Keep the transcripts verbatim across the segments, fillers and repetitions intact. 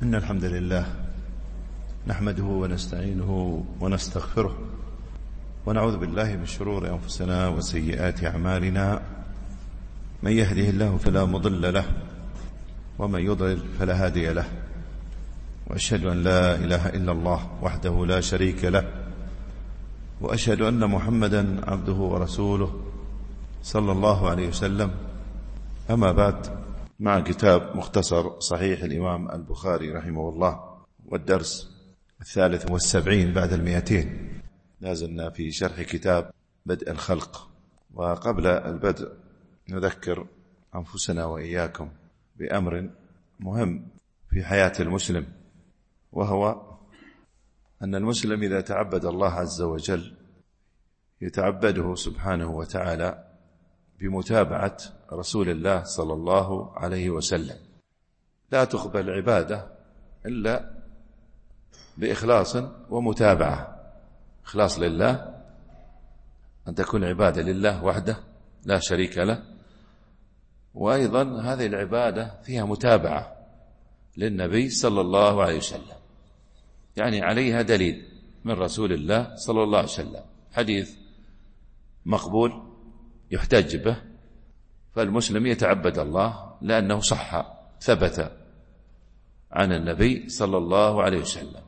إن الحمد لله نحمده ونستعينه ونستغفره ونعوذ بالله من شرور أنفسنا وسيئات أعمالنا. من يهده الله فلا مضل له ومن يضلل فلا هادي له، وأشهد أن لا إله إلا الله وحده لا شريك له، وأشهد أن محمدا عبده ورسوله صلى الله عليه وسلم. أما بعد، مع كتاب مختصر صحيح الإمام البخاري رحمه الله، والدرس الثالث والسبعين بعد المئتين. لازلنا في شرح كتاب بدء الخلق، وقبل البدء نذكر أنفسنا وإياكم بأمر مهم في حياة المسلم، وهو أن المسلم إذا تعبد الله عز وجل يتعبده سبحانه وتعالى بمتابعة رسول الله صلى الله عليه وسلم. لا تقبل عبادة إلا بإخلاص ومتابعة. إخلاص لله، أن تكون عبادة لله وحده لا شريك له، وأيضا هذه العبادة فيها متابعة للنبي صلى الله عليه وسلم، يعني عليها دليل من رسول الله صلى الله عليه وسلم، حديث مقبول يحتج به، فالمسلم يتعبد الله لأنه صح ثبت عن النبي صلى الله عليه وسلم.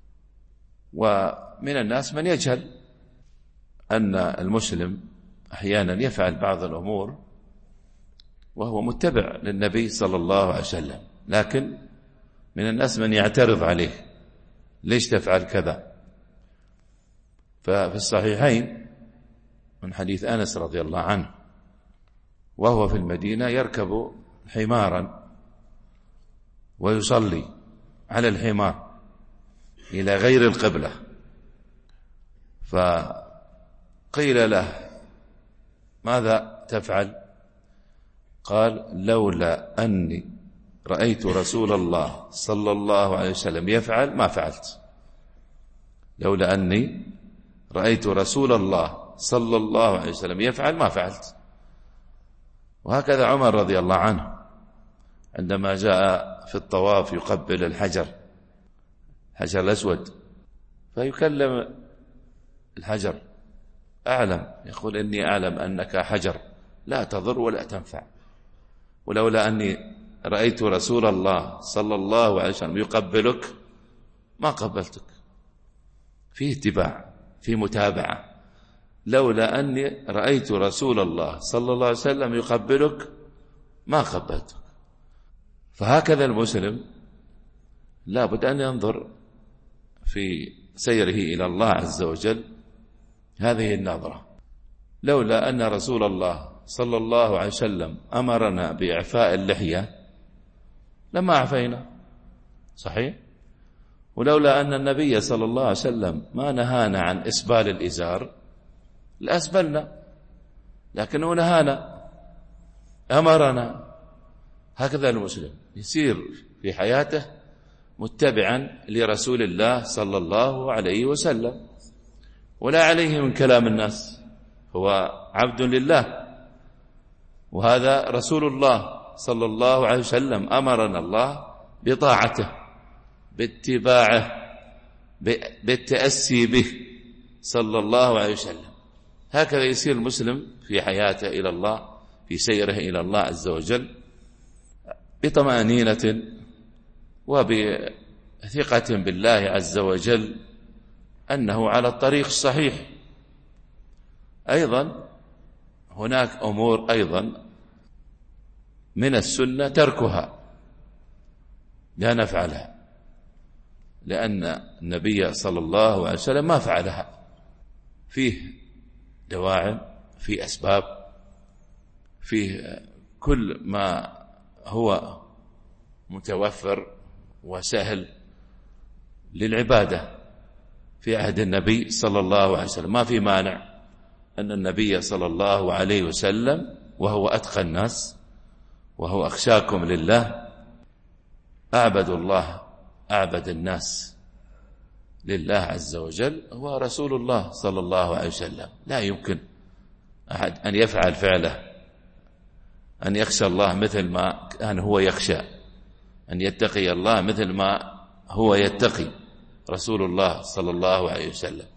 ومن الناس من يجهل أن المسلم أحيانا يفعل بعض الأمور وهو متبع للنبي صلى الله عليه وسلم، لكن من الناس من يعترض عليه: ليش تفعل كذا؟ ففي الصحيحين من حديث أنس رضي الله عنه، وهو في المدينة يركب حمارا ويصلي على الحمار إلى غير القبلة، فقيل له: ماذا تفعل؟ قال: لولا أني رأيت رسول الله صلى الله عليه وسلم يفعل ما فعلت. لولا أني رأيت رسول الله صلى الله عليه وسلم يفعل ما فعلت. وهكذا عمر رضي الله عنه عندما جاء في الطواف يقبل الحجر حجر الأسود، فيكلم الحجر: أعلم، يقول: إني أعلم أنك حجر لا تضر ولا تنفع، ولولا أني رأيت رسول الله صلى الله عليه وسلم يقبلك ما قبلتك. فيه اتباع، فيه متابعة. لولا أني رأيت رسول الله صلى الله عليه وسلم يقبلك ما قبلتك. فهكذا المسلم لا بد أن ينظر في سيره إلى الله عز وجل هذه النظرة. لولا أن رسول الله صلى الله عليه وسلم أمرنا بإعفاء اللحية لما أعفينا، صحيح؟ ولولا أن النبي صلى الله عليه وسلم ما نهانا عن إسبال الإزار لأسبلنا، لكنه نهانا، أمرنا. هكذا المسلم يسير في حياته متبعا لرسول الله صلى الله عليه وسلم، ولا عليه من كلام الناس، هو عبد لله، وهذا رسول الله صلى الله عليه وسلم أمرنا الله بطاعته، باتباعه، بالتأسي به صلى الله عليه وسلم. هكذا يسير المسلم في حياته إلى الله، في سيره إلى الله عز وجل، بطمأنينة وبثقة بالله عز وجل أنه على الطريق الصحيح. أيضا هناك أمور أيضا من السنة تركها، لا نفعلها، لأن النبي صلى الله عليه وسلم ما فعلها. فيه دواعم، فيه أسباب، فيه كل ما هو متوفر وسهل للعبادة في عهد النبي صلى الله عليه وسلم. ما في مانع أن النبي صلى الله عليه وسلم وهو أتقى الناس وهو أخشاكم لله أعبد الله أعبد الناس لله عز وجل هو رسول الله صلى الله عليه وسلم. لا يمكن أحد أن يفعل فعله، أن يخشى الله مثل ما كان هو يخشى، أن يتقي الله مثل ما هو يتقي رسول الله صلى الله عليه وسلم،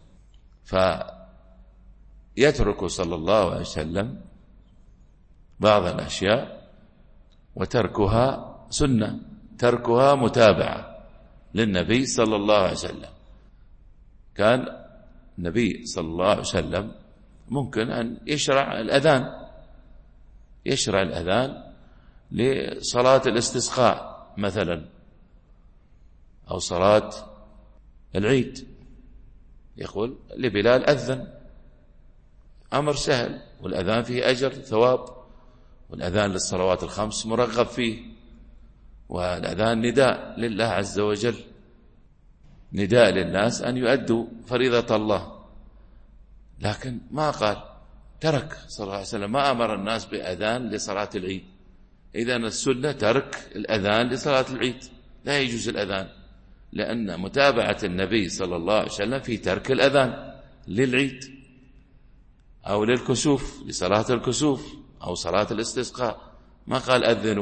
فيترك صلى الله عليه وسلم بعض الأشياء، وتركها سنة، تركها متابعة للنبي صلى الله عليه وسلم. كان النبي صلى الله عليه وسلم ممكن أن يشرع الأذان، يشرع الأذان لصلاة الاستسقاء مثلا، أو صلاة العيد، يقول لبلال أذن، أمر سهل، والأذان فيه أجر ثواب، والأذان للصلوات الخمس مرغب فيه، والأذان نداء لله عز وجل، نداء للناس أن يؤدوا فريضة الله. لكن ما قال، ترك صلى الله عليه وسلم، ما أمر الناس بأذان لصلاة العيد. إذن السنة ترك الأذان لصلاة العيد، لا يجوز الأذان، لأن متابعة النبي صلى الله عليه وسلم في ترك الأذان للعيد أو للكسوف، لصلاة الكسوف أو صلاة الاستسقاء. ما قال أذنوا،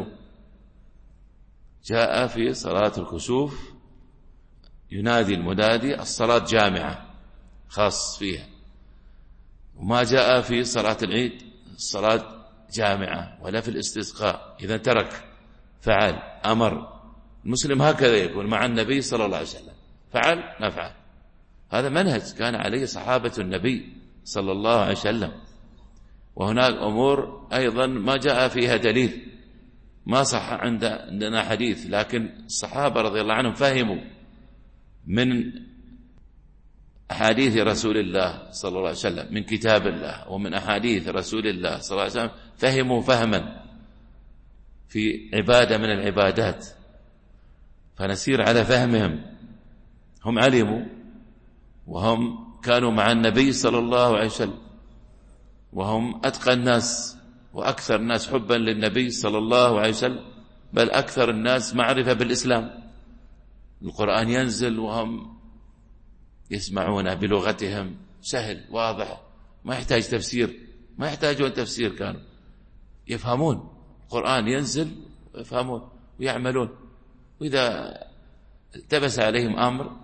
جاء في صلاة الكسوف ينادي المنادي الصلاة جامعة خاص فيها، وما جاء في صلاة العيد الصلاة جامعة ولا في الاستسقاء. إذا ترك، فعل، أمر. المسلم هكذا يكون مع النبي صلى الله عليه وسلم، فعل نفعل. هذا منهج كان عليه صحابة النبي صلى الله عليه وسلم. وهناك أمور أيضا ما جاء فيها دليل، ما صح عندنا حديث، لكن الصحابة رضي الله عنهم فهموا من أحاديث رسول الله صلى الله عليه وسلم، من كتاب الله ومن أحاديث رسول الله صلى الله عليه وسلم، فهموا فهما في عبادة من العبادات، فنسير على فهمهم. هم علموا، وهم كانوا مع النبي صلى الله عليه وسلم، وهم أتقى الناس وأكثر الناس حبا للنبي صلى الله عليه وسلم، بل أكثر الناس معرفة بالإسلام. القرآن ينزل وهم يسمعونه بلغتهم، سهل واضح، ما يحتاج تفسير، ما يحتاجون تفسير، كانوا يفهمون القرآن ينزل ويفهمون ويعملون. وإذا التبس عليهم أمر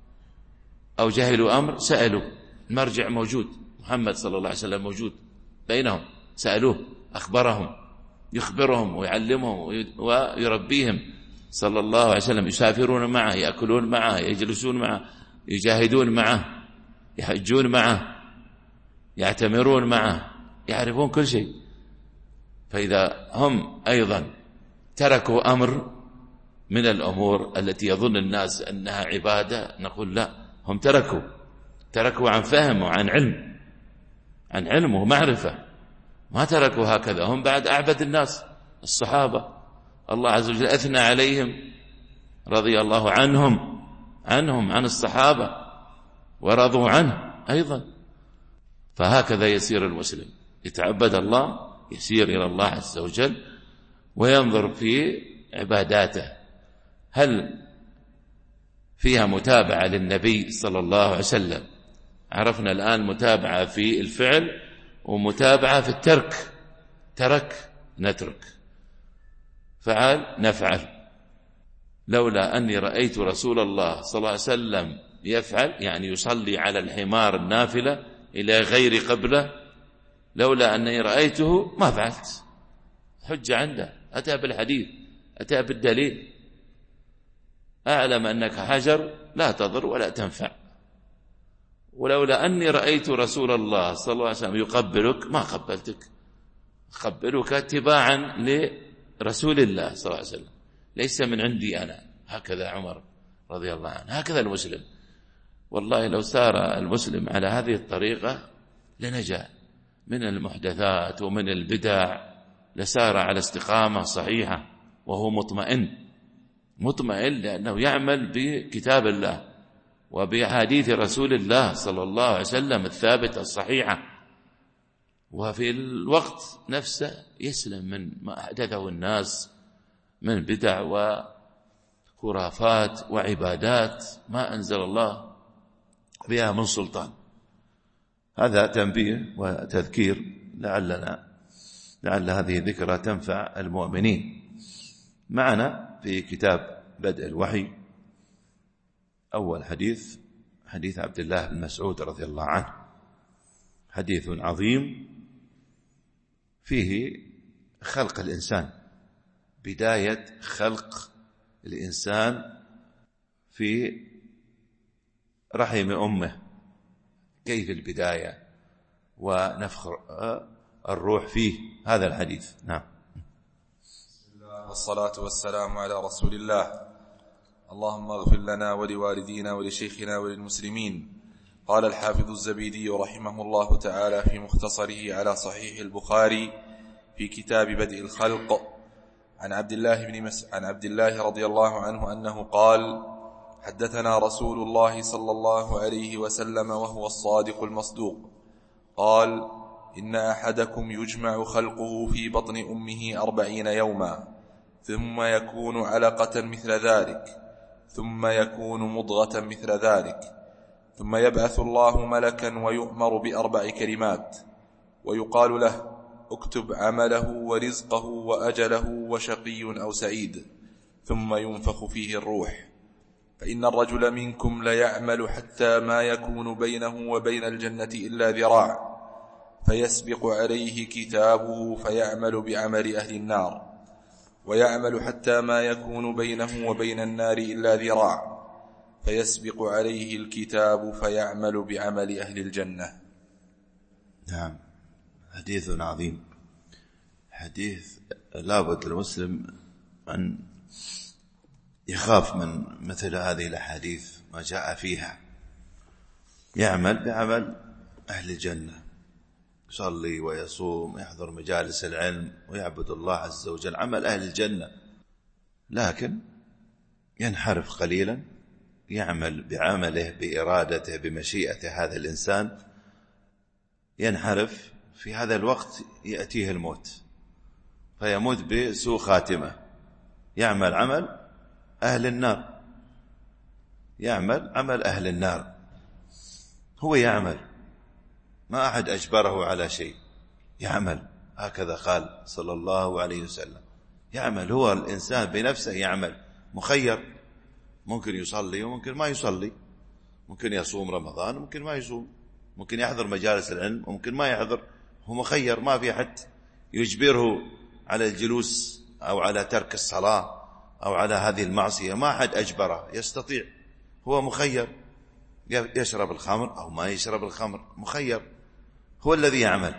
أو جهلوا أمر سألوا، المرجع موجود، محمد صلى الله عليه وسلم موجود بينهم، سألوه أخبرهم، يخبرهم ويعلمهم ويربيهم صلى الله عليه وسلم. يسافرون معه، يأكلون معه، يجلسون معه، يجاهدون معه، يحجون معه، يعتمرون معه، يعرفون كل شيء. فإذا هم أيضا تركوا أمر من الأمور التي يظن الناس أنها عبادة، نقول لا، هم تركوا تركوا عن فهم وعن علم، عن علم ومعرفة، ما تركوا هكذا. هم بعد أعبد الناس الصحابة، الله عز وجل أثنى عليهم رضي الله عنهم عنهم عن الصحابة ورضوا عنه أيضا. فهكذا يسير المسلم، يتعبد الله، يسير إلى الله عز وجل، وينظر في عباداته هل فيها متابعة للنبي صلى الله عليه وسلم. عرفنا الآن متابعة في الفعل ومتابعة في الترك، ترك نترك، فعل نفعل. لولا أني رأيت رسول الله صلى الله عليه وسلم يفعل، يعني يصلي على الحمار النافلة إلى غير قبله، لولا أني رأيته ما فعلت. حجة عنده، أتى بالحديث، أتى بالدليل. أعلم أنك حجر لا تضر ولا تنفع، ولولا أني رأيت رسول الله صلى الله عليه وسلم يقبلك ما قبلتك، قبلك اتباعا لرسول الله صلى الله عليه وسلم، ليس من عندي أنا. هكذا عمر رضي الله عنه، هكذا المسلم. والله لو سار المسلم على هذه الطريقة لنجا من المحدثات ومن البدع، لسار على استقامة صحيحة وهو مطمئن مطمئن لأنه يعمل بكتاب الله وبأحاديث رسول الله صلى الله عليه وسلم الثابتة الصحيحة، وفي الوقت نفسه يسلم من ما أحدثه الناس من بدع وخرافات وعبادات ما أنزل الله بها من سلطان. هذا تنبيه وتذكير، لعلنا لعل هذه ذكرى تنفع المؤمنين. معنا في كتاب بدء الوحي أول حديث حديث عبد الله بن مسعود رضي الله عنه، حديث عظيم فيه خلق الإنسان، بداية خلق الإنسان في رحم أمه، كيف البداية ونفخ الروح فيه، هذا الحديث. نعم. بسم الله والصلاة والسلام على رسول الله. اللهم اغفر لنا ولوالدينا ولشيخنا وللمسلمين. قال الحافظ الزبيدي رحمه الله تعالى في مختصره على صحيح البخاري في كتاب بدء الخلق عن عبد الله بن مس... عن عبد الله رضي الله عنه أنه قال: حدثنا رسول الله صلى الله عليه وسلم وهو الصادق المصدوق قال: إن أحدكم يجمع خلقه في بطن أمه أربعين يوما ثم يكون علقة مثل ذلك ثم يكون مضغة مثل ذلك ثم يبعث الله ملكا ويؤمر بأربع كلمات ويقال له: اكتب عمله ورزقه وأجله وشقي أو سعيد، ثم ينفخ فيه الروح. فإن الرجل منكم ليعمل حتى ما يكون بينه وبين الجنة إلا ذراع، فيسبق عليه كتابه فيعمل بعمل أهل النار، ويعمل حتى ما يكون بينه وبين النار إلا ذراع، فيسبق عليه الكتاب فيعمل بعمل أهل الجنة. نعم، حديث عظيم، حديث لابد المسلم أن يخاف من مثل هذه الأحاديث ما جاء فيها. يعمل بعمل أهل الجنة، يصلي ويصوم، يحضر مجالس العلم ويعبد الله عز وجل، عمل أهل الجنة، لكن ينحرف قليلا، يعمل بعمله بإرادته بمشيئته. هذا الإنسان ينحرف، في هذا الوقت يأتيه الموت فيموت بسوء خاتمة. يعمل عمل أهل النار، يعمل عمل أهل النار، هو يعمل، ما أحد أجبره على شيء، يعمل، هكذا قال صلى الله عليه وسلم، يعمل، هو الإنسان بنفسه يعمل، مخير، ممكن يصلي وممكن ما يصلي، ممكن يصوم رمضان وممكن ما يصوم، ممكن يحضر مجالس العلم وممكن ما يحضر، هو مخير، ما في حد يجبره على الجلوس أو على ترك الصلاة أو على هذه المعصية، ما حد أجبره، يستطيع، هو مخير، يشرب الخمر أو ما يشرب الخمر، مخير، هو الذي يعمل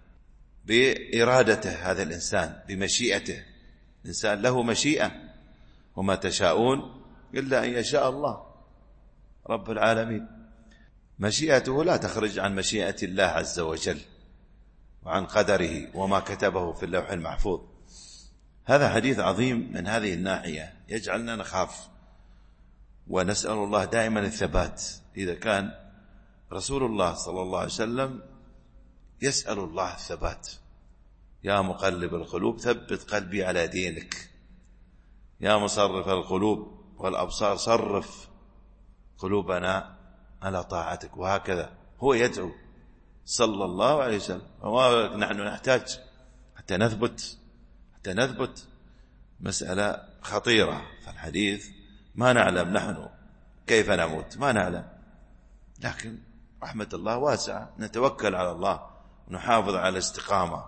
بإرادته. هذا الإنسان بمشيئته، الإنسان له مشيئة، وما تشاءون إلا أن يشاء الله رب العالمين. مشيئته لا تخرج عن مشيئة الله عز وجل وعن قدره وما كتبه في اللوح المحفوظ. هذا حديث عظيم من هذه الناحية، يجعلنا نخاف ونسأل الله دائما الثبات. إذا كان رسول الله صلى الله عليه وسلم يسأل الله الثبات: يا مقلب القلوب ثبت قلبي على دينك، يا مصرف القلوب والأبصار صرف قلوبنا على طاعتك. وهكذا هو يدعو صلى الله عليه وسلم، ونحن نحتاج حتى نثبت حتى نثبت مسألة خطيرة. فالحديث ما نعلم نحن كيف نموت، ما نعلم، لكن رحمة الله واسعة، نتوكل على الله ونحافظ على الاستقامة،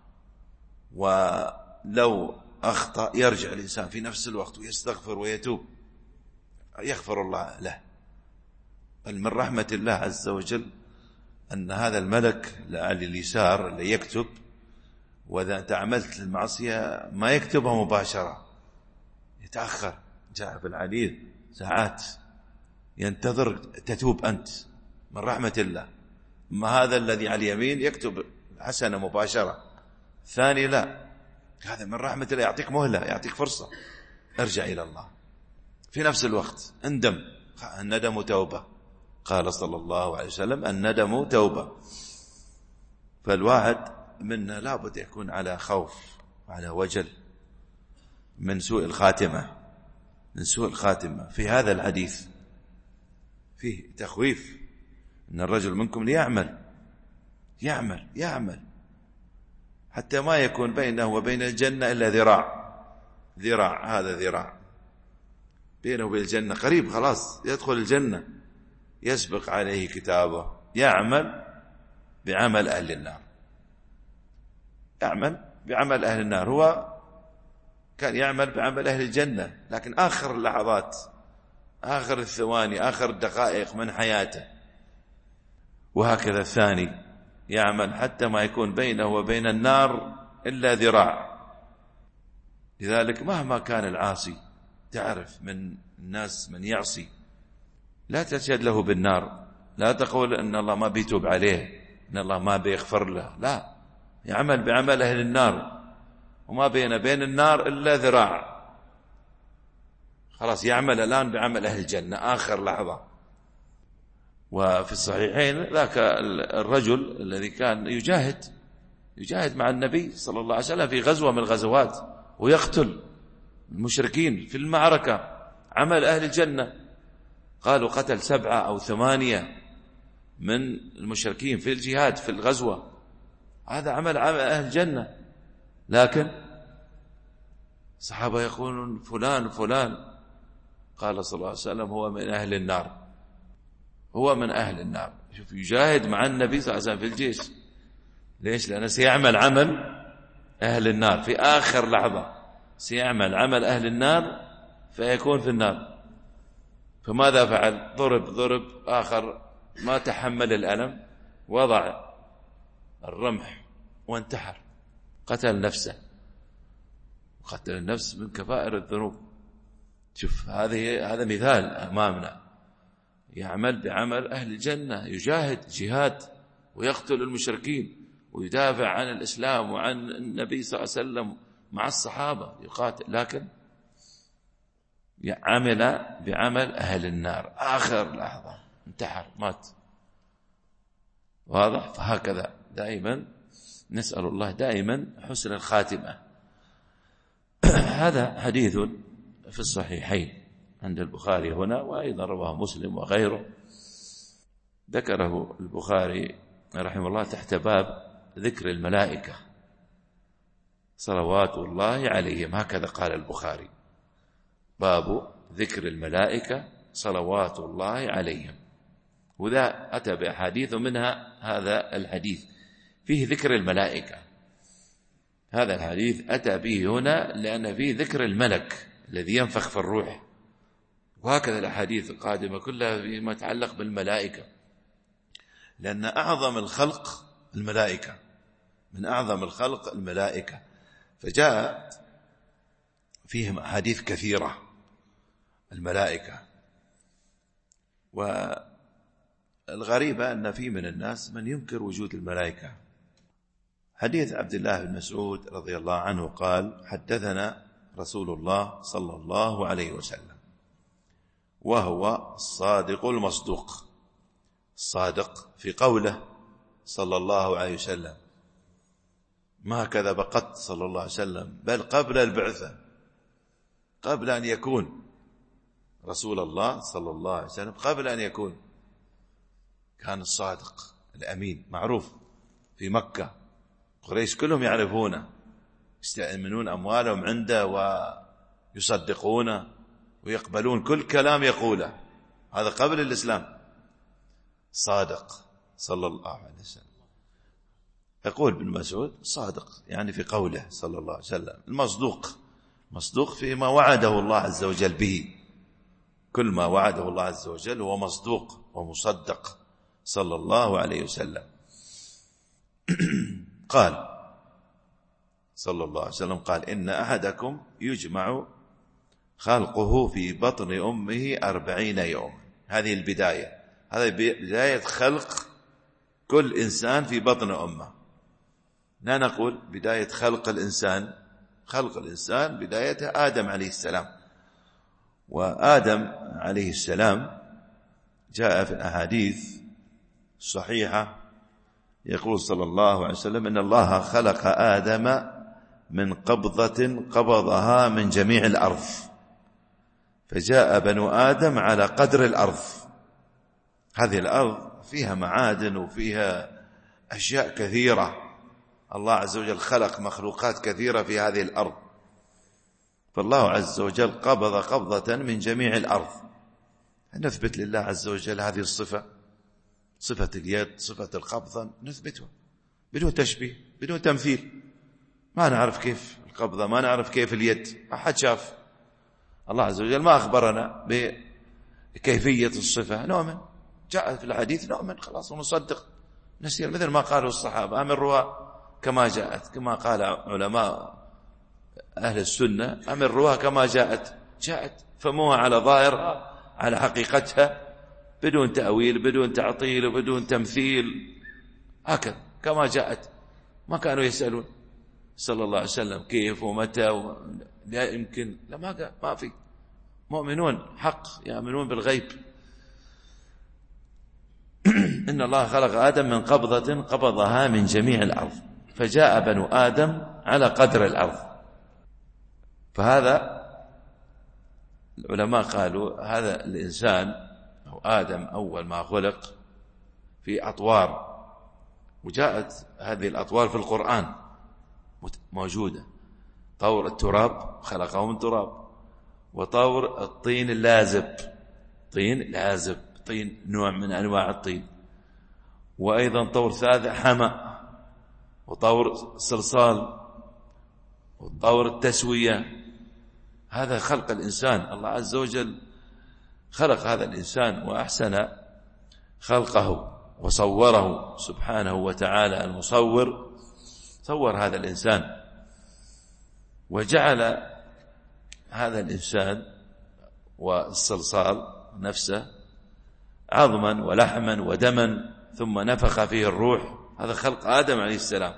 ولو أخطأ يرجع الإنسان في نفس الوقت ويستغفر ويتوب، يغفر الله له. بل من رحمة الله عز وجل أن هذا الملك على اليسار اللي يكتب، وإذا أنت عملت المعصية ما يكتبها مباشرة، يتأخر، جاء في الحديث ساعات ينتظر تتوب أنت، من رحمة الله. ما هذا الذي على اليمين يكتب حسنة مباشرة، ثاني لا، هذا من رحمة الله، يعطيك مهلة، يعطيك فرصة، ارجع إلى الله في نفس الوقت، اندم، الندم توبة، قال صلى الله عليه وسلم: الندم توبة. فالواحد منا لابد يكون على خوف وعلى وجل من سوء الخاتمة، من سوء الخاتمة. في هذا الحديث فيه تخويف أن الرجل منكم ليعمل يعمل يعمل حتى ما يكون بينه وبين الجنة إلا ذراع، ذراع، هذا ذراع، بينه وبين الجنة قريب، خلاص يدخل الجنة، يسبق عليه كتابه، يعمل بعمل أهل النار، يعمل بعمل أهل النار. هو كان يعمل بعمل أهل الجنة، لكن آخر اللحظات، آخر الثواني، آخر الدقائق من حياته. وهكذا الثاني يعمل حتى ما يكون بينه وبين النار إلا ذراع. لذلك مهما كان العاصي، تعرف من الناس من يعصي، لا تشهد له بالنار، لا تقول أن الله ما بيتوب عليه، أن الله ما بيغفر له، لا، يعمل بعمل أهل النار، وما بين بين النار إلا ذراع، خلاص يعمل الآن بعمل أهل الجنة آخر لحظة. وفي الصحيحين ذاك الرجل الذي كان يجاهد يجاهد مع النبي صلى الله عليه وسلم في غزوة من الغزوات، ويقتل المشركين في المعركة، عمل أهل الجنة. قالوا قتل سبعة أو ثمانية من المشركين في الجهاد في الغزوة، هذا عمل عمل أهل الجنة. لكن الصحابة يقولون فلان فلان، قال صلى الله عليه وسلم هو من أهل النار، هو من أهل النار. شوف، يجاهد مع النبي صلى الله عليه وسلم في الجيش، ليش؟ لأنه سيعمل عمل أهل النار في آخر لحظة، سيعمل عمل أهل النار فيكون في النار. فماذا فعل؟ ضرب ضرب آخر ما تحمل الألم، وضع الرمح وانتحر، قتل نفسه. قتل النفس من كبائر الذنوب. شوف، هذه هذا مثال أمامنا، يعمل بعمل أهل الجنة، يجاهد جهاد ويقتل المشركين ويدافع عن الإسلام وعن النبي صلى الله عليه وسلم مع الصحابة يقاتل، لكن عمل بعمل أهل النار آخر لحظة، انتحر، مات. واضح؟ فهكذا دائما نسأل الله دائما حسن الخاتمة. هذا حديث في الصحيحين عند البخاري هنا، وأيضا رواه مسلم وغيره. ذكره البخاري رحمه الله تحت باب ذكر الملائكة صلوات الله عليهم، هكذا قال البخاري، باب ذكر الملائكة صلوات الله عليهم. وذا أتى بأحاديث، منها هذا الحديث فيه ذكر الملائكة. هذا الحديث أتى به هنا لأن فيه ذكر الملك الذي ينفخ في الروح. وهكذا الأحاديث القادمة كلها فيما يتعلق بالملائكة، لأن أعظم الخلق الملائكة، من أعظم الخلق الملائكة. فجاء فيهم أحاديث كثيرة الملائكة. والغريبة أن في من الناس من ينكر وجود الملائكة. حديث عبد الله بن مسعود رضي الله عنه قال: حدثنا رسول الله صلى الله عليه وسلم وهو الصادق المصدوق، الصادق في قوله صلى الله عليه وسلم، ما كذب قط صلى الله عليه وسلم، بل قبل البعثة، قبل أن يكون رسول الله صلى الله عليه وسلم، قبل أن يكون كان الصادق الأمين، معروف في مكة، قريش كلهم يعرفونه، يستأمنون أموالهم عنده ويصدقونه ويقبلون كل كلام يقوله. هذا قبل الإسلام، صادق صلى الله عليه وسلم. يقول ابن مسعود صادق يعني في قوله صلى الله عليه وسلم، المصدوق مصدوق فيما وعده الله عز وجل به، كل ما وعده الله عز وجل هو مصدوق ومصدق صلى الله عليه وسلم. قال صلى الله عليه وسلم قال: إن أحدكم يجمع خلقه في بطن أمه أربعين يوم. هذه البداية، هذه بداية خلق كل إنسان في بطن أمه. لا نقول بداية خلق الإنسان، خلق الإنسان بدايته آدم عليه السلام. وآدم عليه السلام جاء في الأحاديث الصحيحة يقول صلى الله عليه وسلم: إن الله خلق آدم من قبضة قبضها من جميع الأرض، فجاء بنو آدم على قدر الأرض. هذه الأرض فيها معادن وفيها أشياء كثيرة، الله عز وجل خلق مخلوقات كثيرة في هذه الأرض، فالله عز وجل قبض قبضة من جميع الأرض. نثبت لله عز وجل هذه الصفة، صفة اليد، صفة القبضة، نثبتها بدون تشبيه بدون تمثيل. ما نعرف كيف القبضة، ما نعرف كيف اليد، أحد شاف. الله عز وجل ما أخبرنا بكيفية الصفة، نؤمن، جاءت في الحديث نؤمن خلاص ونصدق، نسير مثل ما قالوا الصحابة أمرها كما جاءت، كما قال علماء أهل السنة أمرها كما جاءت، جاءت فموها على ظاهرها على حقيقتها بدون تأويل بدون تعطيل وبدون تمثيل، هكذا كما جاءت. ما كانوا يسألون صلى الله عليه وسلم كيف ومتى و... لا يمكن، لا ما قال، ما في، مؤمنون حق يؤمنون بالغيب. إن الله خلق آدم من قبضة قبضها من جميع الأرض، فجاء بنو آدم على قدر الأرض. فهذا العلماء قالوا هذا الإنسان أو آدم أول ما خلق في أطوار، وجاءت هذه الأطوار في القرآن موجودة. طور التراب خلقه من تراب، وطور الطين اللازب، طين لازب، طين نوع من أنواع الطين، وأيضا طور ثالث حمأ، وطور صلصال، وطور التسوية. هذا خلق الإنسان. الله عز وجل خلق هذا الإنسان وأحسن خلقه وصوره سبحانه وتعالى. المصور صور هذا الإنسان وجعل هذا الإنسان والصلصال نفسه عظما ولحما ودما، ثم نفخ فيه الروح. هذا خلق آدم عليه السلام.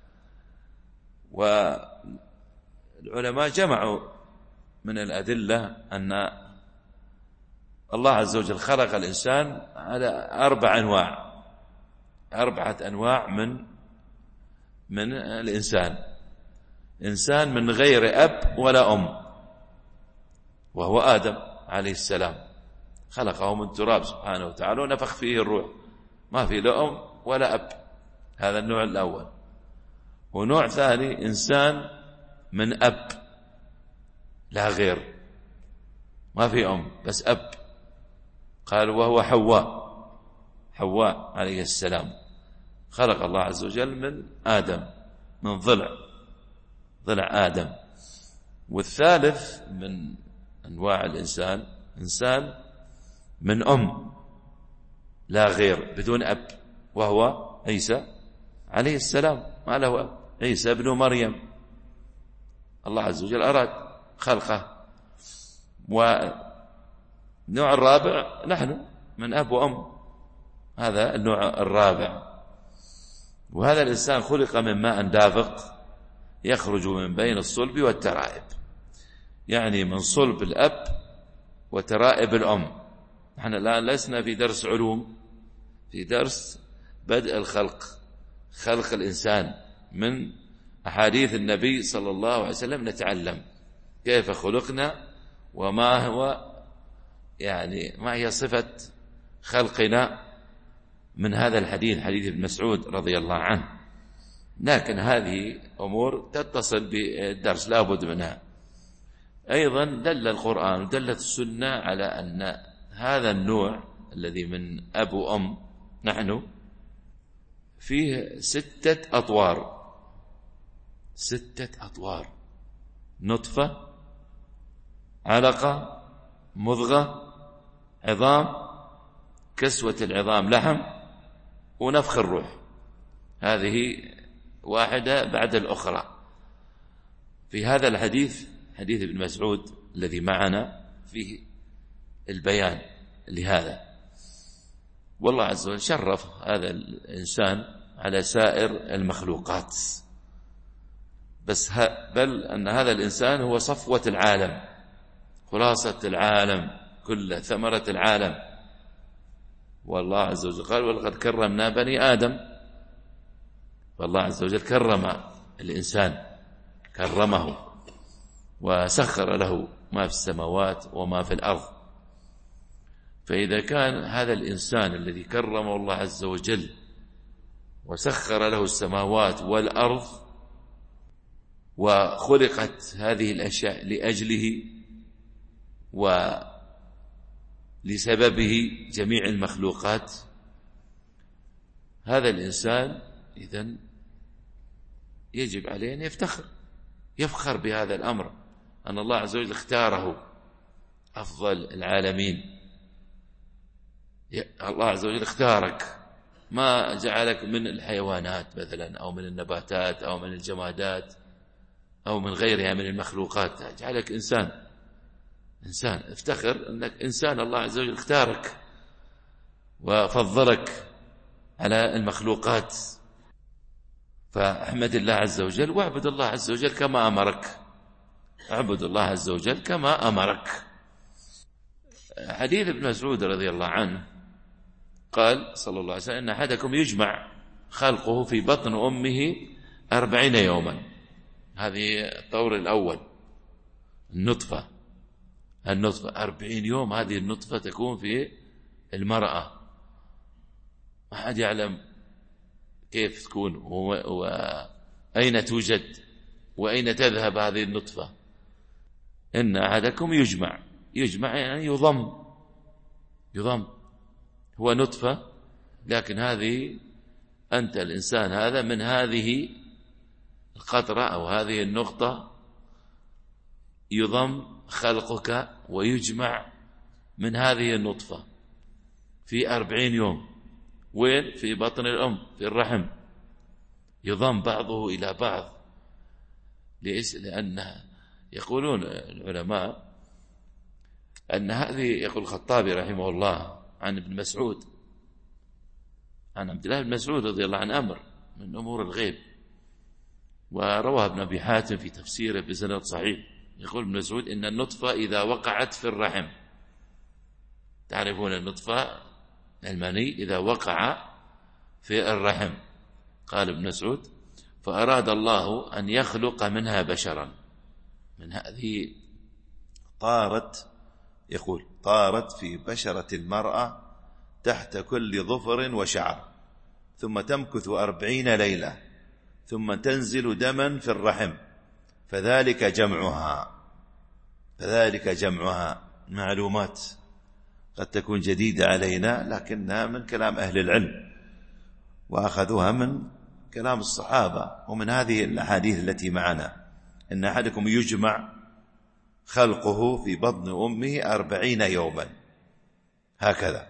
والعلماء جمعوا من الأدلة أن الله عز وجل خلق الإنسان على أربع أنواع، أربعة أنواع من من الإنسان. إنسان من غير أب ولا أم، وهو آدم عليه السلام، خلقه من تراب سبحانه وتعالى ونفخ فيه الروح، ما في لا أم ولا أب. هذا النوع الأول. ونوع ثاني إنسان من أب لا غير، ما في أم بس أب، قال وهو حواء، حواء عليه السلام، خلق الله عز وجل من آدم، من ضلع ضلع آدم. والثالث من أنواع الإنسان إنسان من أم لا غير بدون أب، وهو عيسى عليه السلام، ما له أب، عيسى ابن مريم. الله عز وجل أراد خلقه. والنوع الرابع نحن من أب وأم، هذا النوع الرابع. وهذا الإنسان خلق من ماء دافق يخرج من بين الصلب والترائب، يعني من صلب الأب وترائب الأم. نحن الآن لسنا في درس علوم، في درس بدء الخلق، خلق الإنسان. من أحاديث النبي صلى الله عليه وسلم نتعلم كيف خلقنا، وما هو يعني ما هي صفة خلقنا من هذا الحديث، حديث ابن مسعود رضي الله عنه. لكن هذه أمور تتصل بالدرس لا بد منها. أيضا دل القرآن ودلت السنة على أن هذا النوع الذي من أب وأم نحن فيه ستة أطوار، ستة أطوار: نطفة، علقة، مضغة، عظام، كسوة العظام لحم، ونفخ الروح. هذه واحدة بعد الأخرى. في هذا الحديث، حديث ابن مسعود الذي معنا، فيه البيان لهذا. والله عز وجل شرف هذا الإنسان على سائر المخلوقات، بس بل أن هذا الإنسان هو صفوة العالم، خلاصة العالم كله، ثمرة العالم. والله عز وجل قال ولقد كرمنا بني آدم. فالله عز وجل كرم الإنسان، كرمه وسخر له ما في السماوات وما في الأرض. فإذا كان هذا الإنسان الذي كرمه الله عز وجل وسخر له السماوات والأرض وخلقت هذه الأشياء لأجله ولسببه جميع المخلوقات، هذا الإنسان إذن يجب عليه أن يفتخر يفخر بهذا الأمر، أن الله عز وجل اختاره أفضل العالمين. الله عز وجل اختارك، ما جعلك من الحيوانات مثلا أو من النباتات أو من الجمادات أو من غيرها من المخلوقات، جعلك إنسان. إنسان افتخر أنك إنسان، الله عز وجل اختارك وفضلك على المخلوقات. فاحمد الله عز وجل واعبد الله عز وجل كما أمرك، اعبد الله عز وجل كما أمرك. حديث ابن مسعود رضي الله عنه قال صلى الله عليه وسلم إن أحدكم يجمع خلقه في بطن أمه أربعين يوما. هذه الطور الأول، النطفة النطفة أربعين يوم. هذه النطفة تكون في المرأة، ما حد يعلم كيف تكون وأين توجد وأين تذهب هذه النطفة. إن أحدكم يجمع يجمع يعني يضم يضم هو نطفة، لكن هذه أنت الإنسان هذا من هذه القطرة أو هذه النقطة يضم خلقك ويجمع من هذه النطفة في أربعين يوم. وين؟ في بطن الأم في الرحم، يضم بعضه إلى بعض. ليش؟ لأن يقولون العلماء أن هذه، يقول الخطابي رحمه الله عن ابن مسعود عن عبد الله بن مسعود رضي الله عنه أمر من أمور الغيب، ورواه ابن أبي حاتم في تفسيره بسند صحيح. يقول ابن مسعود إن النطفة إذا وقعت في الرحم، تعرفون النطفة المني إذا وقع في الرحم، قال ابن مسعود فأراد الله أن يخلق منها بشرا، من هذه طارت، يقول طارت في بشرة المرأة تحت كل ظفر وشعر، ثم تمكث أربعين ليلة، ثم تنزل دما في الرحم، فذلك جمعها فذلك جمعها. معلومات قد تكون جديدة علينا لكنها من كلام أهل العلم، وأخذوها من كلام الصحابة ومن هذه الأحاديث التي معنا. إن أحدكم يجمع خلقه في بطن أمه أربعين يوما، هكذا.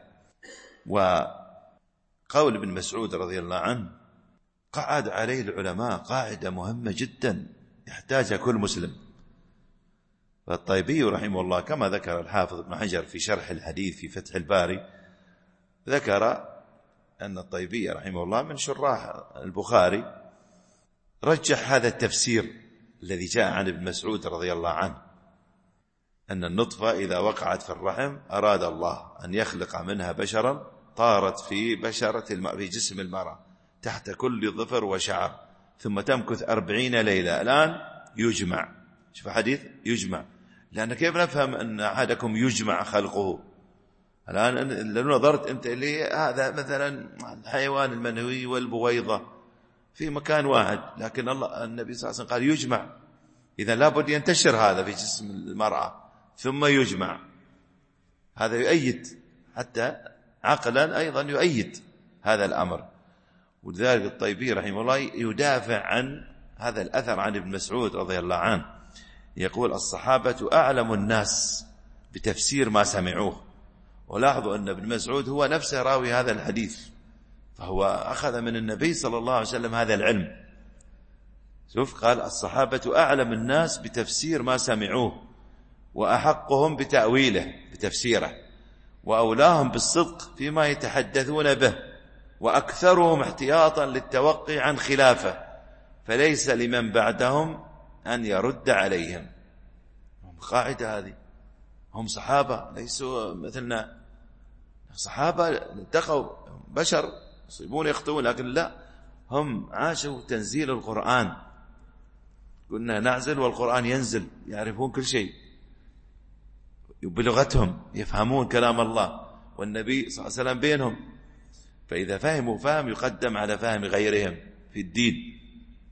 وقول ابن مسعود رضي الله عنه قعد عليه العلماء قاعدة مهمة جدا يحتاجها كل مسلم. فالطيبي رحمه الله كما ذكر الحافظ ابن حجر في شرح الحديث في فتح الباري، ذكر أن الطيبي رحمه الله من شراح البخاري رجح هذا التفسير الذي جاء عن ابن مسعود رضي الله عنه، أن النطفة إذا وقعت في الرحم أراد الله أن يخلق منها بشرا طارت في بشرة المرأة في جسم المرأة تحت كل ظفر وشعر، ثم تمكث أربعين ليلة. الآن يجمع، شوف حديث يجمع، لأن كيف نفهم أن أحدكم يجمع خلقه؟ الآن لو نظرت أنت إليه هذا مثلا الحيوان المنوي والبويضة في مكان واحد، لكن الله النبي صلى الله عليه وسلم قال يجمع، إذا لابد ينتشر هذا في جسم المرأة ثم يجمع. هذا يؤيد حتى عقلا أيضا يؤيد هذا الأمر. ولذلك الطيبي رحمه الله يدافع عن هذا الأثر عن ابن مسعود رضي الله عنه، يقول الصحابة أعلم الناس بتفسير ما سمعوه. ولاحظوا أن ابن مسعود هو نفسه راوي هذا الحديث، فهو أخذ من النبي صلى الله عليه وسلم هذا العلم. شوف قال الصحابة أعلم الناس بتفسير ما سمعوه، وأحقهم بتأويله بتفسيره، وأولاهم بالصدق فيما يتحدثون به، وأكثرهم احتياطا للتوقي عن خلافه، فليس لمن بعدهم أن يرد عليهم. قاعدة هذه، هم صحابة ليسوا مثلنا، صحابة التقوا بشر يصيبون يخطئون، لكن لا، هم عاشوا تنزيل القرآن، قلنا نعزل والقرآن ينزل، يعرفون كل شيء بلغتهم، يفهمون كلام الله والنبي صلى الله عليه وسلم بينهم، فإذا فهموا فهم يقدم على فهم غيرهم في الدين.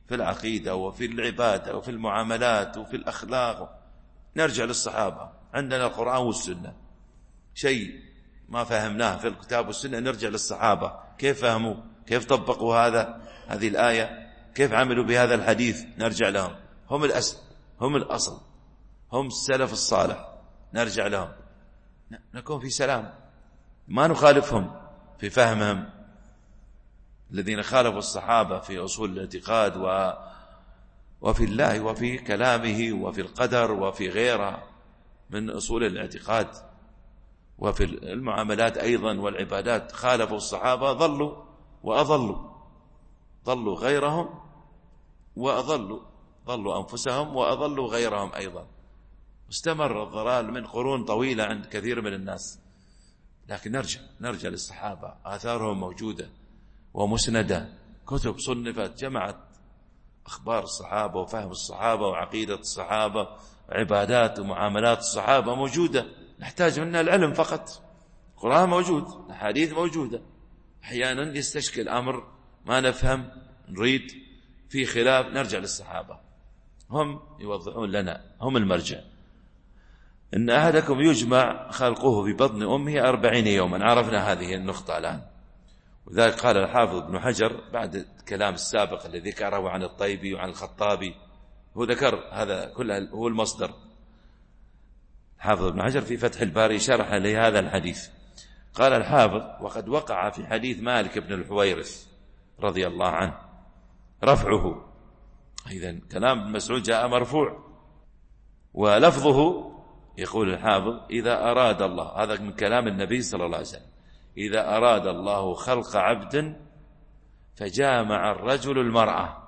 في العقيدة وفي العبادة وفي المعاملات وفي الأخلاق نرجع للصحابة. عندنا القرآن والسنة، شيء ما فهمناه في الكتاب والسنة نرجع للصحابة، كيف فهموا، كيف طبقوا هذا هذه الآية، كيف عملوا بهذا الحديث، نرجع لهم. هم الأصل، هم الأصل، هم السلف الصالح، نرجع لهم نكون في سلام، ما نخالفهم في فهمهم. الذين خالفوا الصحابة في أصول الاعتقاد و... وفي الله وفي كلامه وفي القدر وفي غيرها من أصول الاعتقاد وفي المعاملات أيضا والعبادات، خالفوا الصحابة ضلوا وأضلوا، ضلوا غيرهم وأضلوا، ضلوا أنفسهم وأضلوا غيرهم أيضا. استمر الضلال من قرون طويلة عند كثير من الناس، لكن نرجع نرجع للصحابة، آثارهم موجودة ومسندة، كتب صنفت جمعت أخبار الصحابة وفهم الصحابة وعقيدة الصحابة وعبادات ومعاملات الصحابة موجودة، نحتاج منها العلم فقط. القرآن موجود، الحديث موجودة، أحيانا يستشكل أمر ما نفهم، نريد في خلاف، نرجع للصحابة، هم يوضحون لنا، هم المرجع. إن أحدكم يجمع خلقه في بطن أمه أربعين يوما، عرفنا هذه النقطة الآن. وذلك قال الحافظ ابن حجر بعد الكلام السابق الذي ذكره عن الطيبي وعن الخطابي، هو ذكر هذا كله، هو المصدر. الحافظ ابن حجر في فتح الباري شرح لهذا الحديث، قال الحافظ: وقد وقع في حديث مالك بن الحويرث رضي الله عنه رفعه، إذن كلام ابن مسعود جاء مرفوع، ولفظه يقول الحافظ: إذا أراد الله، هذا من كلام النبي صلى الله عليه وسلم، إذا أراد الله خلق عبد فجامع الرجل المرأة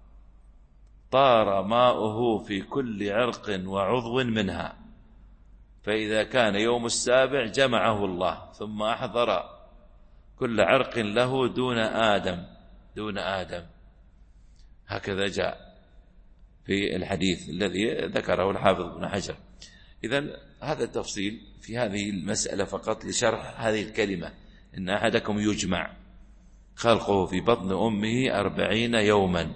طار ماؤه في كل عرق وعضو منها، فإذا كان يوم السابع جمعه الله ثم أحضر كل عرق له دون آدم دون آدم. هكذا جاء في الحديث الذي ذكره الحافظ ابن حجر. إذن هذا التفصيل في هذه المسألة فقط لشرح هذه الكلمة: إن أحدكم يجمع خلقه في بطن أمه أربعين يوما.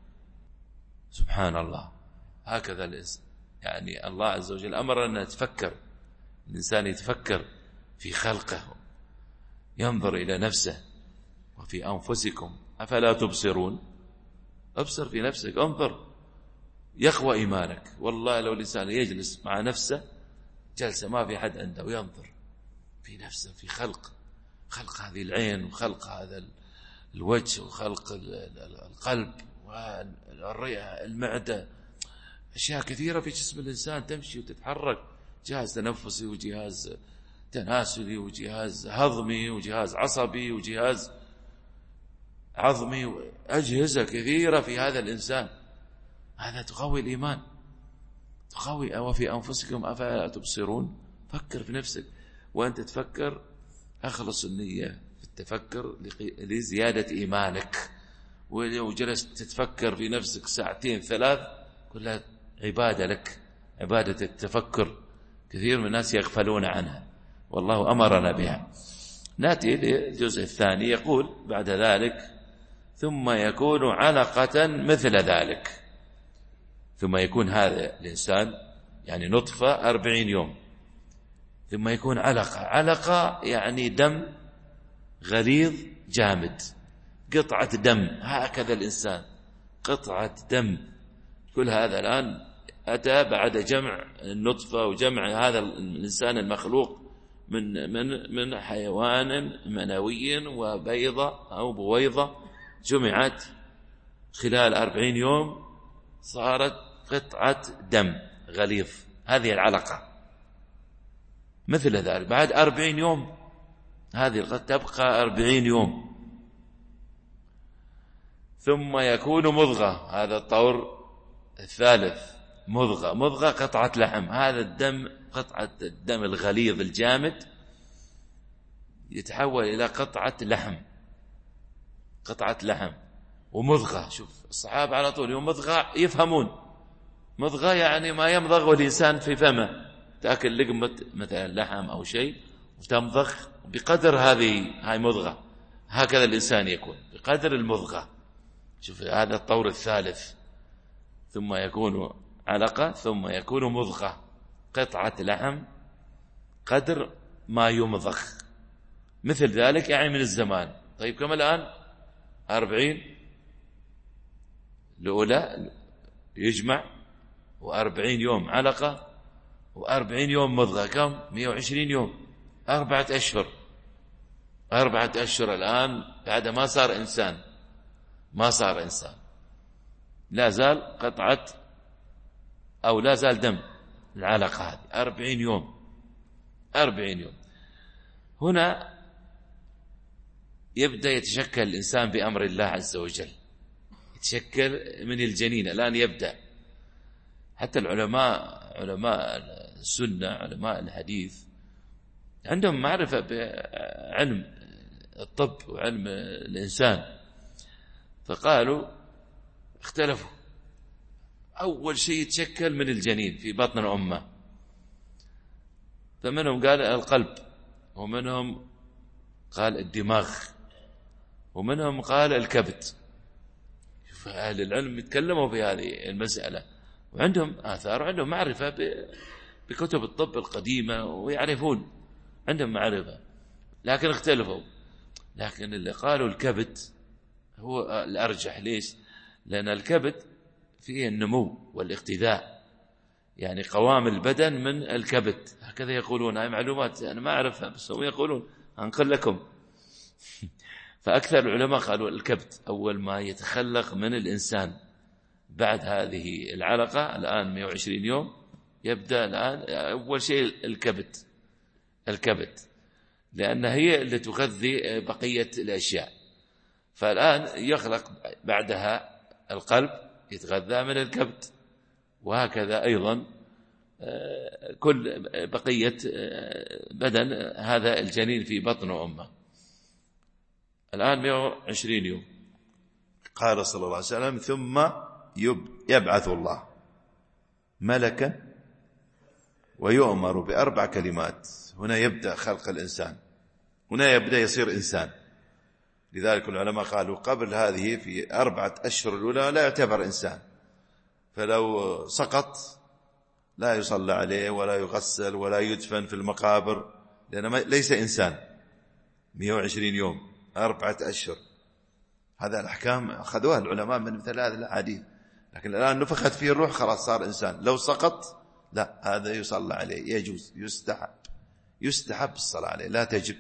سبحان الله، هكذا الإنسان، يعني الله عز وجل أمر أن نتفكر، الإنسان يتفكر في خلقه، ينظر إلى نفسه: وفي أنفسكم أفلا تبصرون. أبصر في نفسك، انظر، يقوى إيمانك. والله لو الإنسان يجلس مع نفسه جلسة ما في حد عنده وينظر في نفسه، في خلق خلق هذه العين وخلق هذا الوجه وخلق القلب والرئة المعدة، أشياء كثيرة في جسم الإنسان تمشي وتتحرك، جهاز تنفسي وجهاز تناسلي وجهاز هضمي وجهاز عصبي وجهاز عظمي وأجهزة كثيرة في هذا الإنسان. هذا تقوي الإيمان، تقوي. وفي أنفسكم أفلا تبصرون. فكر في نفسك، وأنت تفكر أخلص النية في التفكر لزيادة إيمانك. ولو جلست تتفكر في نفسك ساعتين ثلاث كلها عبادة لك، عبادة التفكر، كثير من الناس يغفلون عنها، والله أمرنا بها. نأتي للجزء الثاني، يقول بعد ذلك: ثم يكون علقة مثل ذلك. ثم يكون هذا الإنسان يعني نطفة أربعين يوم، ثم يكون علقة. علقة يعني دم غليظ جامد، قطعة دم، هكذا الإنسان قطعة دم. كل هذا الآن أتى بعد جمع النطفة وجمع هذا الإنسان المخلوق من من من حيوان منوي وبيضة أو بويضة، جمعت خلال أربعين يوم صارت قطعة دم غليظ. هذه العلقة مثل ذلك. بعد أربعين يوم هذه قد تبقى أربعين يوم. ثم يكون مضغة، هذا الطور الثالث، مضغة. مضغة قطعة لحم. هذا الدم، قطعة الدم الغليظ الجامد يتحول إلى قطعة لحم، قطعة لحم ومضغة. شوف الصحابة على طول يوم مضغة يفهمون. مضغة يعني ما يمضغه الإنسان في فمه، تأكل لقمة مثلا لحم أو شيء وتمضغ بقدر هذه هاي مضغة. هكذا الإنسان يكون بقدر المضغة. شوف هذا الطور الثالث، ثم يكون علقة ثم يكون مضغة، قطعة لحم قدر ما يمضغ، مثل ذلك يعني من الزمان. طيب كم الآن؟ أربعين الأولى يجمع، وأربعين يوم علقة، وأربعين يوم مضغة، كم؟ مئة وعشرين يوم، أربعة أشهر. أربعة أشهر الآن بعد ما صار إنسان، ما صار إنسان، لا زال قطعة أو لا زال دم العلقة هذه. أربعين يوم، أربعين يوم. هنا يبدأ يتشكل الإنسان بأمر الله عز وجل، يتشكل من الجنين الآن يبدأ. حتى العلماء، علماء السنة، علماء الحديث، عندهم معرفة بعلم الطب وعلم الإنسان، فقالوا اختلفوا. أول شيء يتشكل من الجنين في بطن أمه، فمنهم قال القلب، ومنهم قال الدماغ، ومنهم قال الكبد. فأهل العلم يتكلموا في هذه المسألة، وعندهم آثار وعندهم معرفة بكتب الطب القديمة، ويعرفون، عندهم معرفة، لكن اختلفوا. لكن اللي قالوا الكبد هو الأرجح. ليش؟ لأن الكبد فيه النمو والاقتداء، يعني قوام البدن من الكبد، هكذا يقولون. هاي معلومات أنا ما أعرفها، بس هم يقولون، أنقل لكم. فأكثر العلماء قالوا الكبد أول ما يتخلق من الإنسان بعد هذه العلقة، الآن مئة وعشرين يوم، يبدأ الآن أول شيء الكبد، الكبد لأن هي اللي تغذي بقية الأشياء. فالآن يخلق بعدها القلب، يتغذى من الكبد، وهكذا أيضا كل بقية بدن هذا الجنين في بطن أمه. الآن مئة وعشرين يوم. قال صلى الله عليه وسلم: ثم يبعث الله ملكا ويؤمر بأربع كلمات. هنا يبدأ خلق الإنسان، هنا يبدأ يصير إنسان. لذلك العلماء قالوا قبل هذه في أربعة أشهر الأولى لا يعتبر إنسان، فلو سقط لا يصلى عليه ولا يغسل ولا يدفن في المقابر، لأنه ليس إنسان. مئة وعشرين يوم، أربعة أشهر، هذا الأحكام أخذوها العلماء من مثل هذه الأحاديث. لكن الآن نفخت فيه الروح، خلاص صار إنسان. لو سقط لا، هذا يصلى عليه، يجوز، يستحب، يستحب الصلاة عليه، لا تجب،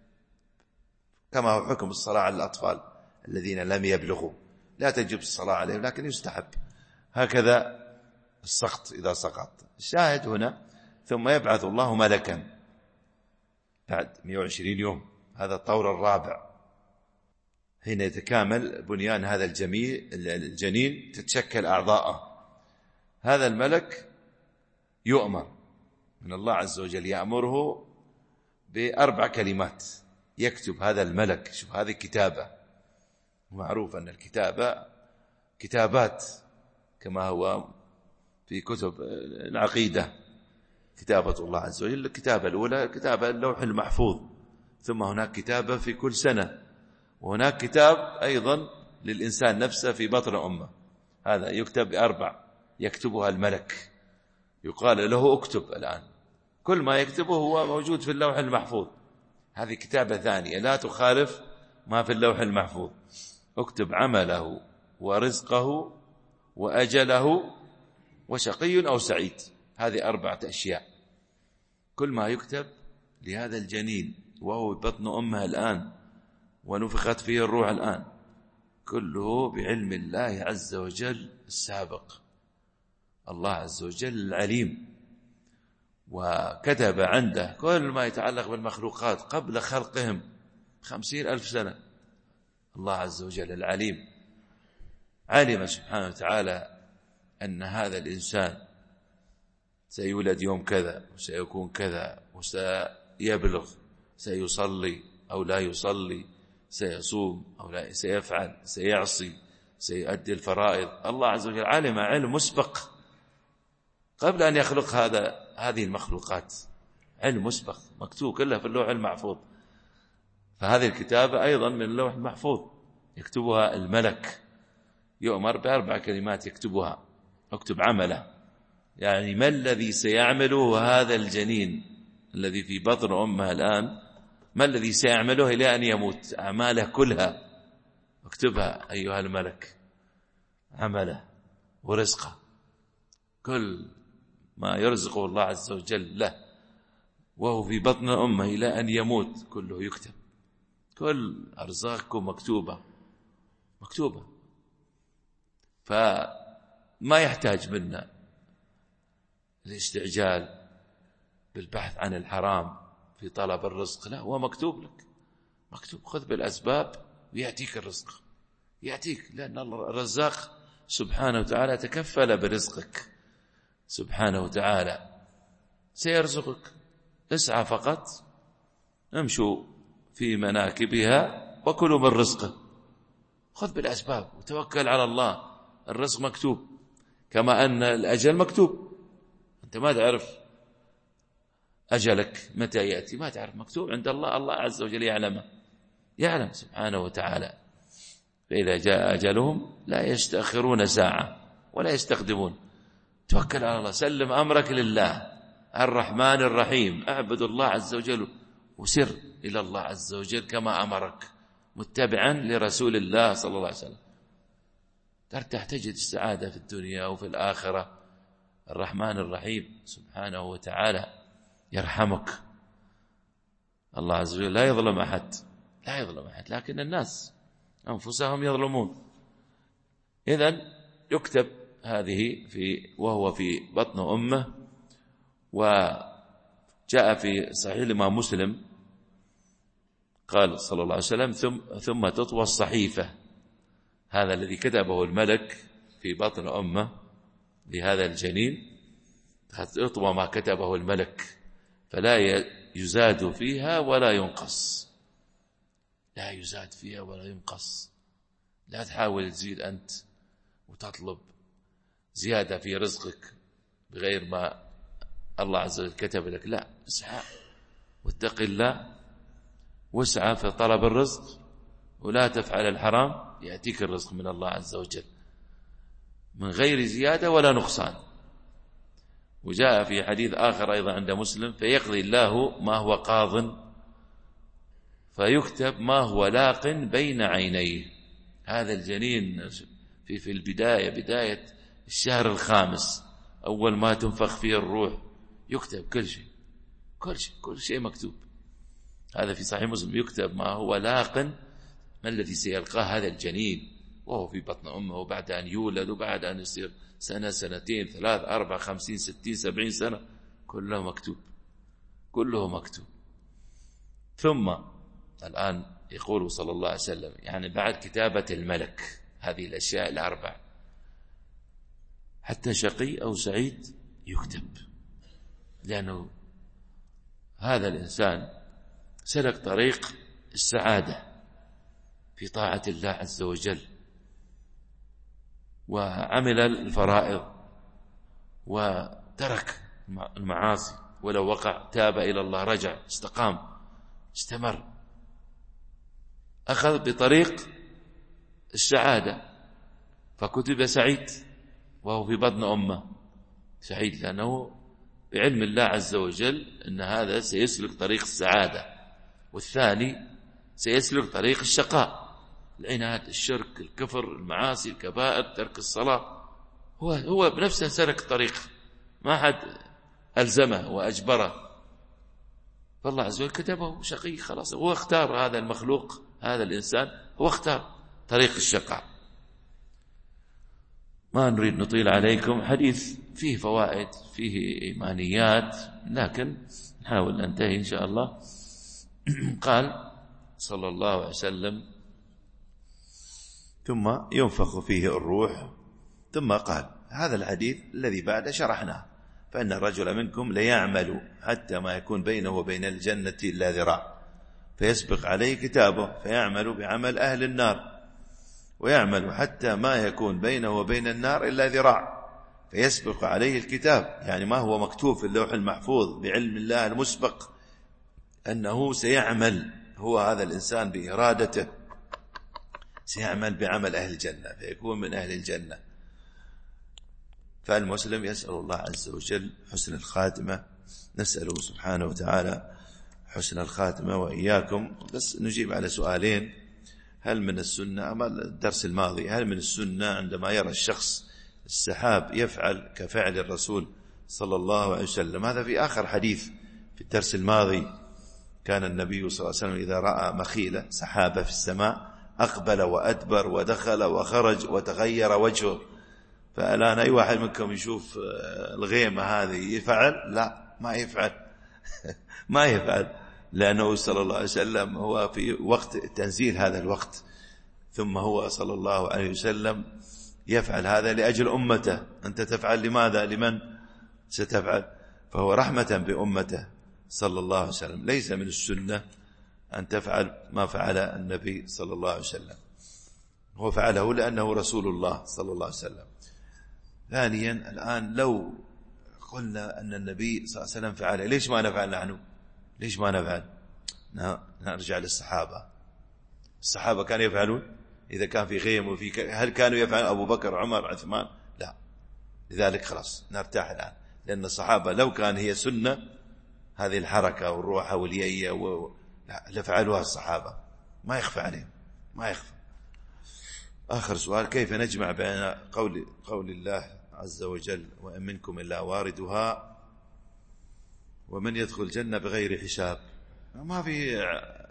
كما هو حكم الصلاة على الأطفال الذين لم يبلغوا، لا تجب الصلاة عليهم، لكن يستحب. هكذا السقط إذا سقط. الشاهد هنا: ثم يبعث الله ملكا بعد مئة وعشرين يوم، هذا الطور الرابع، حين يتكامل بنيان هذا الجميل الجنين، تتشكل أعضاءه. هذا الملك يؤمر من الله عز وجل، يأمره بأربع كلمات يكتب هذا الملك. شوف هذه كتابة، معروف أن الكتابة كتابات كما هو في كتب العقيدة، كتابة الله عز وجل. الكتابة الأولى كتابة اللوح المحفوظ، ثم هناك كتابة في كل سنة، وهناك كتاب أيضا للإنسان نفسه في بطن أمه، هذا يكتب بأربع يكتبها الملك، يقال له اكتب الآن. كل ما يكتبه هو موجود في اللوح المحفوظ. هذه كتابة ثانية لا تخالف ما في اللوح المحفوظ. اكتب عمله ورزقه وأجله وشقي أو سعيد. هذه أربعة أشياء، كل ما يكتب لهذا الجنين وهو بطن أمه الآن، ونفخت فيه الروح الآن، كله بعلم الله عز وجل السابق. الله عز وجل العليم، وكتب عنده كل ما يتعلق بالمخلوقات قبل خلقهم خمسين ألف سنة. الله عز وجل العليم علم سبحانه وتعالى أن هذا الإنسان سيولد يوم كذا، وسيكون كذا، وسيبلغ، سيصلي أو لا يصلي، سيصوم أو لا، سيفعل، سيعصي، سيؤدي الفرائض. الله عز وجل علم علم مسبق قبل أن يخلق هذا هذه المخلوقات، علم مسبق مكتوب كلها في اللوح المحفوظ. فهذه الكتابة أيضا من اللوح المحفوظ يكتبها الملك، يؤمر بأربع كلمات يكتبها، اكتب عمله، يعني ما الذي سيعمله هذا الجنين الذي في بطن أمه الآن، ما الذي سيعمله إلى أن يموت، أعماله كلها اكتبها أيها الملك، عمله ورزقه، كل ما يرزقه الله عز وجل له وهو في بطن أمه إلى أن يموت كله يكتب، كل أرزاقكم مكتوبة مكتوبة. فما يحتاج منا الاستعجال بالبحث عن الحرام في طلب الرزق، لا، هو مكتوب لك، مكتوب، خذ بالأسباب ويأتيك الرزق، يأتيك، لأن الرزاق سبحانه وتعالى تكفل برزقك سبحانه وتعالى، سيرزقك، اسعى فقط، امشوا في مناكبها وكلوا من رزقه، خذ بالأسباب وتوكل على الله، الرزق مكتوب، كما أن الأجل مكتوب، أنت ما تعرف أجلك متى يأتي، ما تعرف، مكتوب عند الله، الله عز وجل يعلمه، يعلم سبحانه وتعالى. فإذا جاء أجلهم لا يستأخرون ساعة ولا يستقدمون. توكل على الله، سلم أمرك لله الرحمن الرحيم، اعبد الله عز وجل وسر إلى الله عز وجل كما أمرك، متبعا لرسول الله صلى الله عليه وسلم، ترتاح، تجد السعادة في الدنيا وفي الآخرة. الرحمن الرحيم سبحانه وتعالى يرحمك، الله عز وجل لا يظلم أحد، لا يظلم أحد، لكن الناس أنفسهم يظلمون. إذن يكتب هذه في وهو في بطن أمه. وجاء في صحيح الإمام مسلم قال صلى الله عليه وسلم ثم, ثم تطوى الصحيفة، هذا الذي كتبه الملك في بطن أمه لهذا الجنين، تطوى ما كتبه الملك، فلا يزاد فيها ولا ينقص، لا يزاد فيها ولا ينقص. لا تحاول تزيد أنت وتطلب زيادة في رزقك بغير ما الله عز وجل كتب لك، لا، اسعى واتق الله واسعى في طلب الرزق، ولا تفعل الحرام، يأتيك الرزق من الله عز وجل من غير زيادة ولا نقصان. وجاء في حديث آخر أيضا عند مسلم فيقضي الله ما هو قاض فيكتب ما هو لاق بين عينيه. هذا الجنين في في البداية، بداية الشهر الخامس، أول ما تنفخ فيه الروح، يكتب كل شيء، كل شيء كل شيء مكتوب. هذا في صحيح مسلم، يكتب ما هو لاق، ما الذي سيلقاه هذا الجنين وهو في بطن أمه، وبعد أن يولد، وبعد أن يصير سنة، سنتين، ثلاث، أربع، خمسين، ستين، سبعين سنة، كله مكتوب، كله مكتوب. ثم الآن يقول صلى الله عليه وسلم، يعني بعد كتابة الملك هذه الأشياء الأربع، حتى شقي أو سعيد يكتب، لأنه هذا الإنسان سلك طريق السعادة في طاعة الله عز وجل، وعمل الفرائض وترك المعاصي، ولو وقع تاب إلى الله، رجع، استقام، استمر، أخذ بطريق السعادة، فكتب سعيد وهو في بطن أمه سعيد، لأنه بعلم الله عز وجل أن هذا سيسلك طريق السعادة. والثاني سيسلك طريق الشقاء، العناد، الشرك، الكفر، المعاصي، الكبائر، ترك الصلاة، هو هو بنفسه سلك طريق، ما حد ألزمه وأجبره، فالله عز وجل كتبه شقي، خلاص، هو اختار هذا المخلوق، هذا الإنسان هو اختار طريق الشقاء. ما نريد نطيل عليكم، حديث فيه فوائد، فيه إيمانيات، لكن نحاول ننتهي إن شاء الله. قال صلى الله عليه وسلم ثم ينفخ فيه الروح. ثم قال هذا الحديث الذي بعد شرحناه، فإن الرجل منكم ليعمل حتى ما يكون بينه وبين الجنة إلا ذراع، فيسبق عليه كتابه فيعمل بعمل أهل النار، ويعمل حتى ما يكون بينه وبين النار إلا ذراع، فيسبق عليه الكتاب، يعني ما هو مكتوب في اللوح المحفوظ بعلم الله المسبق أنه سيعمل هو هذا الإنسان بإرادته، سيعمل بعمل أهل الجنة فيكون من أهل الجنة. فالمسلم يسأل الله عز وجل حسن الخاتمة، نسأله سبحانه وتعالى حسن الخاتمة وإياكم. بس نجيب على سؤالين. هل من السنة، أما الدرس الماضي، هل من السنة عندما يرى الشخص السحاب يفعل كفعل الرسول صلى الله عليه وسلم؟ هذا في آخر حديث في الدرس الماضي. كان النبي صلى الله عليه وسلم إذا رأى مخيلة سحابة في السماء أقبل وأدبر ودخل وخرج وتغير وجهه. فالآن أي واحد منكم يشوف الغيمة هذه يفعل؟ لا، ما يفعل ما يفعل، لأنه صلى الله عليه وسلم هو في وقت تنزيل هذا الوقت، ثم هو صلى الله عليه وسلم يفعل هذا لأجل أمته. أنت تفعل لماذا؟ لمن ستفعل؟ فهو رحمة بأمته صلى الله عليه وسلم. ليس من السنة أن تفعل ما فعل النبي صلى الله عليه وسلم، هو فعله لأنه رسول الله صلى الله عليه وسلم. ثانيا، الآن لو قلنا أن النبي صلى الله عليه وسلم فعله، ليش ما نفعل نحن؟ ليش ما نفعل؟ نرجع للصحابة. الصحابة كانوا يفعلون إذا كان في غيم وفي ك... هل كانوا يفعلون أبو بكر عمر عثمان؟ لا. لذلك خلاص نرتاح الآن، لأن الصحابة لو كان هي سنة هذه الحركة والروحة واليية و... لفعلوها الصحابة، ما يخفى عليهم، ما يخفى. آخر سؤال: كيف نجمع بين قول قول الله عز وجل وإن منكم إلا واردها ومن يدخل الجنة بغير حساب؟ ما في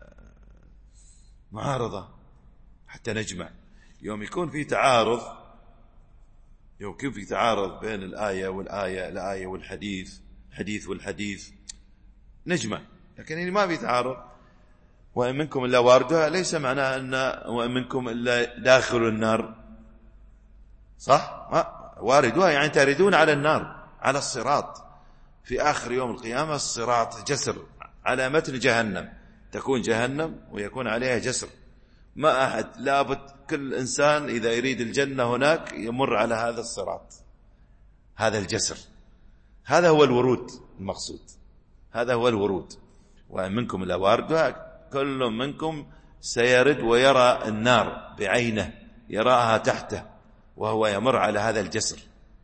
معارضة حتى نجمع. يوم يكون في تعارض، يوم يكون في تعارض بين الآية والآية، الآية والحديث، حديث والحديث، نجمع. لكن يعني ما في تعارض. وإن منكم إلا واردها ليس معناه أن وإن منكم إلا داخل النار، صح؟ ما واردها يعني تردون على النار، على الصراط في آخر يوم القيامة. الصراط جسر على متن جهنم، تكون جهنم ويكون عليها جسر. ما أحد، لابد كل إنسان إذا يريد الجنة هناك يمر على هذا الصراط، هذا الجسر. هذا هو الورود المقصود، هذا هو الورود. وإن منكم إلا واردها، كل منكم سيرد ويرى النار بعينه، يراها تحته وهو يمر على هذا الجسر.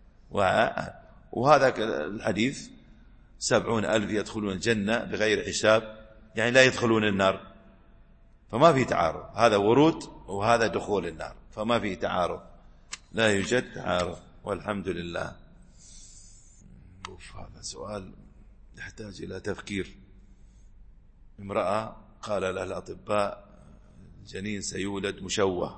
وهذا الحديث: سبعون ألف يدخلون الجنة بغير حساب، يعني لا يدخلون النار. فما في تعارض، هذا ورود وهذا دخول النار، فما في تعارض، لا يوجد تعارض، والحمد لله. هذا سؤال يحتاج إلى تفكير. امرأة قال لها الأطباء الجنين سيولد مشوه،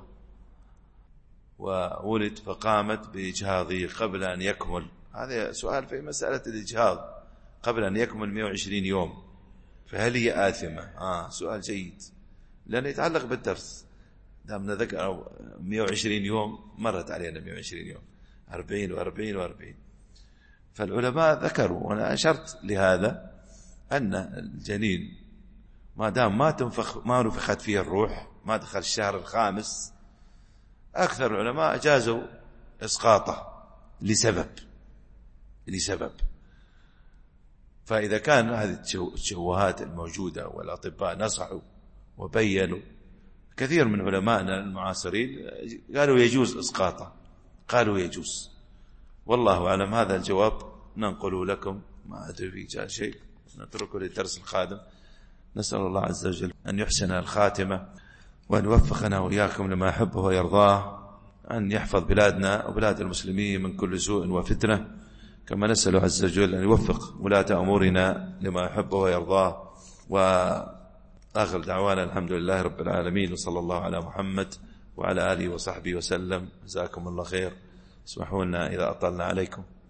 وولد فقامت بإجهاضه قبل أن يكمل. هذا سؤال في مسألة الإجهاض قبل أن يكمل مئة وعشرين يوم، فهل هي آثمة؟ آه سؤال جيد، لأنه يتعلق بالدرس. دامنا ذكر مئة وعشرين يوم، مرت علينا مئة وعشرين يوم، أربعين وأربعين وأربعين. فالعلماء ذكروا، وأنا أشرت لهذا، أن الجنين ما دام ما تنفخ ما نفخت فيه الروح، ما دخل الشهر الخامس، أكثر العلماء أجازوا إسقاطه لسبب لسبب فإذا كان هذه التشوهات الموجودة والأطباء نصحوا وبينوا، كثير من علمائنا المعاصرين قالوا يجوز إسقاطه، قالوا يجوز. والله أعلم. هذا الجواب ننقله لكم، ما أدري في جاء شيء، نتركه للدرس القادم. نسأل الله عز وجل أن يحسن الخاتمة، وأن يوفقنا وإياكم لما يحبه ويرضاه، أن يحفظ بلادنا وبلاد المسلمين من كل سوء وفتنة، كما نسأل عز وجل أن يوفق ولاة أمورنا لما يحبه ويرضاه. وآخر دعوانا الحمد لله رب العالمين، وصلى الله على محمد وعلى آله وصحبه وسلم. جزاكم الله خير. اسمحوا لنا إذا أطلنا عليكم.